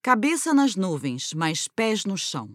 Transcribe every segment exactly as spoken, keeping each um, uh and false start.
Cabeça nas nuvens, mas pés no chão.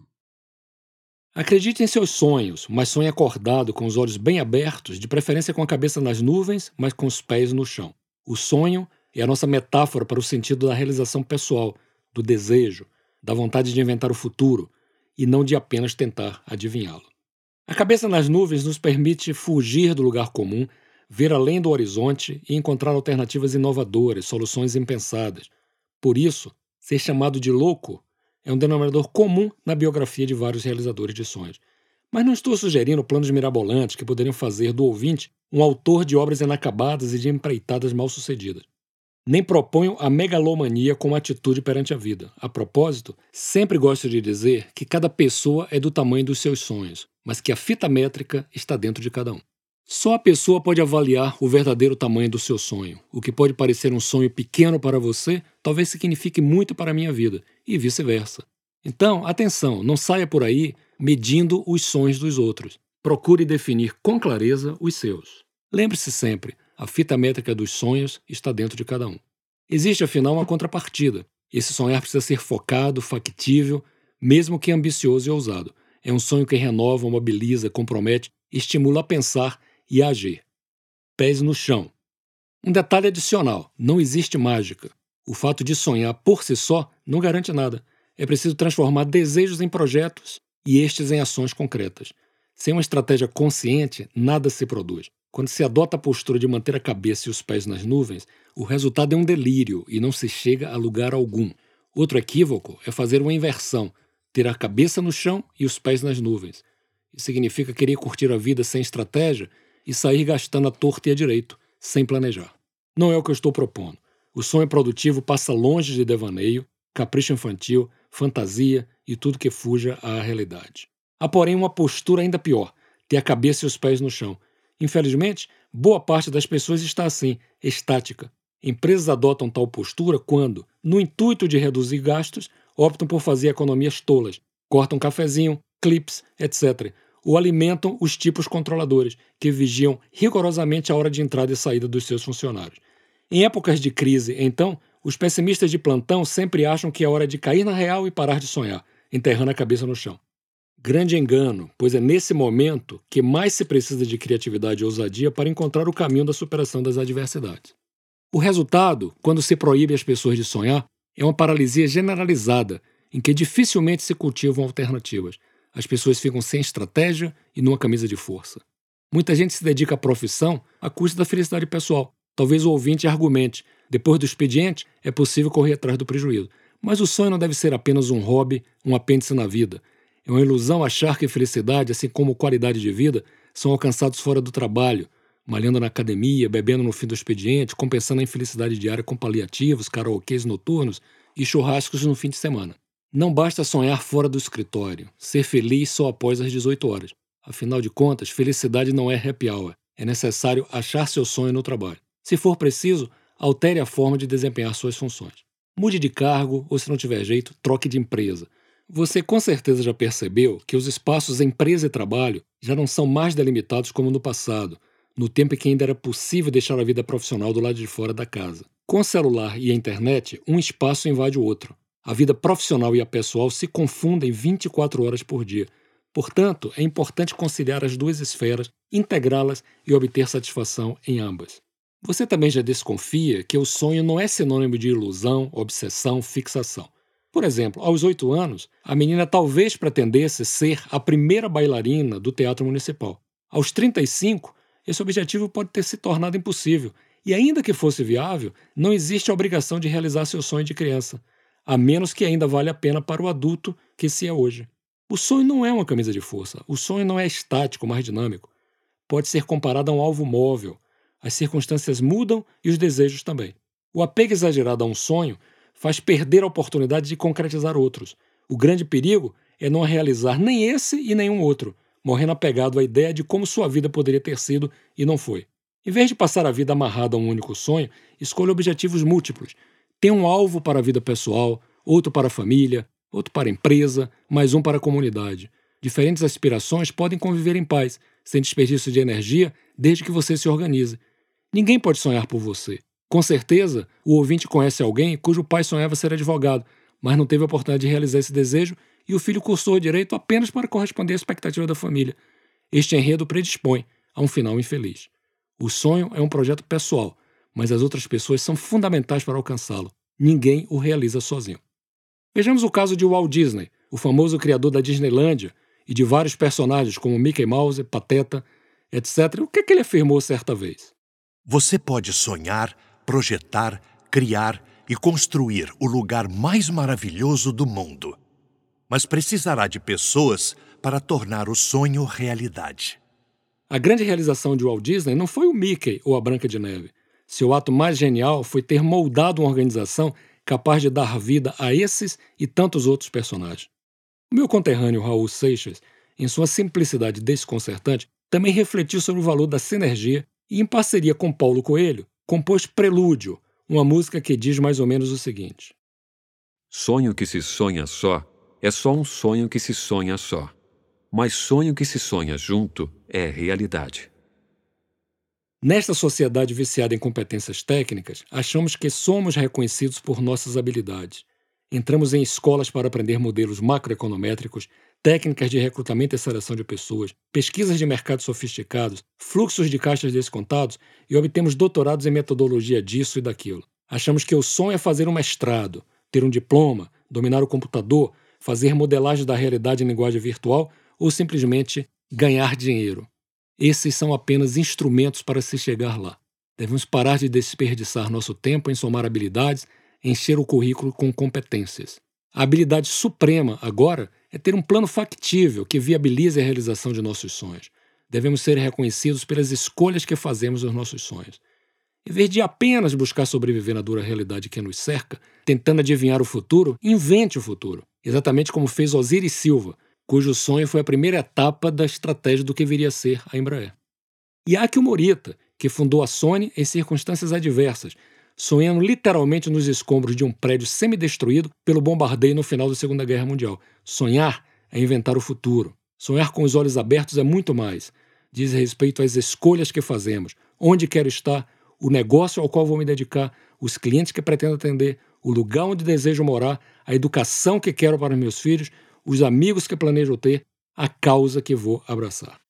Acredite em seus sonhos, mas sonhe acordado, com os olhos bem abertos, de preferência com a cabeça nas nuvens, mas com os pés no chão. O sonho é a nossa metáfora para o sentido da realização pessoal, do desejo, da vontade de inventar o futuro, e não de apenas tentar adivinhá-lo. A cabeça nas nuvens nos permite fugir do lugar comum, ver além do horizonte e encontrar alternativas inovadoras, soluções impensadas. Por isso, ser chamado de louco é um denominador comum na biografia de vários realizadores de sonhos. Mas não estou sugerindo planos mirabolantes que poderiam fazer do ouvinte um autor de obras inacabadas e de empreitadas mal-sucedidas. Nem proponho a megalomania como atitude perante a vida. A propósito, sempre gosto de dizer que cada pessoa é do tamanho dos seus sonhos, mas que a fita métrica está dentro de cada um. Só a pessoa pode avaliar o verdadeiro tamanho do seu sonho. O que pode parecer um sonho pequeno para você, talvez signifique muito para a minha vida, e vice-versa. Então, atenção, não saia por aí medindo os sonhos dos outros. Procure definir com clareza os seus. Lembre-se sempre, a fita métrica dos sonhos está dentro de cada um. Existe, afinal, uma contrapartida. Esse sonhar precisa ser focado, factível, mesmo que ambicioso e ousado. É um sonho que renova, mobiliza, compromete, estimula a pensar e a agir. Pés no chão. Um detalhe adicional: não existe mágica. O fato de sonhar por si só não garante nada. É preciso transformar desejos em projetos e estes em ações concretas. Sem uma estratégia consciente, nada se produz. Quando se adota a postura de manter a cabeça e os pés nas nuvens, o resultado é um delírio e não se chega a lugar algum. Outro equívoco é fazer uma inversão, ter a cabeça no chão e os pés nas nuvens. Isso significa querer curtir a vida sem estratégia e sair gastando à torta e à direito, sem planejar. Não é o que eu estou propondo. O sonho produtivo passa longe de devaneio, capricho infantil, fantasia e tudo que fuja à realidade. Há, porém, uma postura ainda pior: ter a cabeça e os pés no chão. Infelizmente, boa parte das pessoas está assim, estática. Empresas adotam tal postura quando, no intuito de reduzir gastos, optam por fazer economias tolas, cortam cafezinho, clips, etcétera, ou alimentam os tipos controladores, que vigiam rigorosamente a hora de entrada e saída dos seus funcionários. Em épocas de crise, então, os pessimistas de plantão sempre acham que é hora de cair na real e parar de sonhar, enterrando a cabeça no chão. Grande engano, pois é nesse momento que mais se precisa de criatividade e ousadia para encontrar o caminho da superação das adversidades. O resultado, quando se proíbe as pessoas de sonhar, é uma paralisia generalizada, em que dificilmente se cultivam alternativas. As pessoas ficam sem estratégia e numa camisa de força. Muita gente se dedica à profissão à custa da felicidade pessoal. Talvez o ouvinte argumente: depois do expediente, é possível correr atrás do prejuízo. Mas o sonho não deve ser apenas um hobby, um apêndice na vida. É uma ilusão achar que felicidade, assim como qualidade de vida, são alcançados fora do trabalho, malhando na academia, bebendo no fim do expediente, compensando a infelicidade diária com paliativos, karaokês noturnos e churrascos no fim de semana. Não basta sonhar fora do escritório, ser feliz só após as dezoito horas. Afinal de contas, felicidade não é happy hour. É necessário achar seu sonho no trabalho. Se for preciso, altere a forma de desempenhar suas funções. Mude de cargo ou, se não tiver jeito, troque de empresa. Você com certeza já percebeu que os espaços empresa e trabalho já não são mais delimitados como no passado, no tempo em que ainda era possível deixar a vida profissional do lado de fora da casa. Com o celular e a internet, um espaço invade o outro. A vida profissional e a pessoal se confundem vinte e quatro horas por dia. Portanto, é importante conciliar as duas esferas, integrá-las e obter satisfação em ambas. Você também já desconfia que o sonho não é sinônimo de ilusão, obsessão, fixação. Por exemplo, aos oito anos, a menina talvez pretendesse ser a primeira bailarina do Teatro Municipal. Aos trinta e cinco, esse objetivo pode ter se tornado impossível, e ainda que fosse viável, não existe a obrigação de realizar seu sonho de criança, a menos que ainda valha a pena para o adulto que se é hoje. O sonho não é uma camisa de força, o sonho não é estático, mais dinâmico. Pode ser comparado a um alvo móvel. As circunstâncias mudam e os desejos também. O apego exagerado a um sonho faz perder a oportunidade de concretizar outros. O grande perigo é não realizar nem esse e nenhum outro, morrendo apegado à ideia de como sua vida poderia ter sido e não foi. Em vez de passar a vida amarrado a um único sonho, escolha objetivos múltiplos. Tenha um alvo para a vida pessoal, outro para a família, outro para a empresa, mais um para a comunidade. Diferentes aspirações podem conviver em paz, sem desperdício de energia, desde que você se organize. Ninguém pode sonhar por você. Com certeza, o ouvinte conhece alguém cujo pai sonhava ser advogado, mas não teve a oportunidade de realizar esse desejo e o filho cursou direito apenas para corresponder à expectativa da família. Este enredo predispõe a um final infeliz. O sonho é um projeto pessoal, mas as outras pessoas são fundamentais para alcançá-lo. Ninguém o realiza sozinho. Vejamos o caso de Walt Disney, o famoso criador da Disneylândia e de vários personagens como Mickey Mouse, Pateta, etcétera. O que é que ele afirmou certa vez? Você pode sonhar, projetar, criar e construir o lugar mais maravilhoso do mundo, mas precisará de pessoas para tornar o sonho realidade. A grande realização de Walt Disney não foi o Mickey ou a Branca de Neve. Seu ato mais genial foi ter moldado uma organização capaz de dar vida a esses e tantos outros personagens. O meu conterrâneo Raul Seixas, em sua simplicidade desconcertante, também refletiu sobre o valor da sinergia e, em parceria com Paulo Coelho, compôs Prelúdio, uma música que diz mais ou menos o seguinte: Sonho que se sonha só é só um sonho que se sonha só, mas sonho que se sonha junto é realidade. Nesta sociedade viciada em competências técnicas, achamos que somos reconhecidos por nossas habilidades. Entramos em escolas para aprender modelos macroeconométricos, técnicas de recrutamento e seleção de pessoas, pesquisas de mercado sofisticados, fluxos de caixas descontados e obtemos doutorados em metodologia disso e daquilo. Achamos que o sonho é fazer um mestrado, ter um diploma, dominar o computador, fazer modelagem da realidade em linguagem virtual ou simplesmente ganhar dinheiro. Esses são apenas instrumentos para se chegar lá. Devemos parar de desperdiçar nosso tempo em somar habilidades, encher o currículo com competências. A habilidade suprema, agora, é ter um plano factível que viabilize a realização de nossos sonhos. Devemos ser reconhecidos pelas escolhas que fazemos nos nossos sonhos. Em vez de apenas buscar sobreviver na dura realidade que nos cerca, tentando adivinhar o futuro, invente o futuro. Exatamente como fez Osiris Silva, cujo sonho foi a primeira etapa da estratégia do que viria a ser a Embraer. E Akio Morita, que fundou a Sony em circunstâncias adversas, sonhando literalmente nos escombros de um prédio semidestruído pelo bombardeio no final da Segunda Guerra Mundial. Sonhar é inventar o futuro. Sonhar com os olhos abertos é muito mais. Diz respeito às escolhas que fazemos, onde quero estar, o negócio ao qual vou me dedicar, os clientes que pretendo atender, o lugar onde desejo morar, a educação que quero para meus filhos, os amigos que planejo ter, a causa que vou abraçar.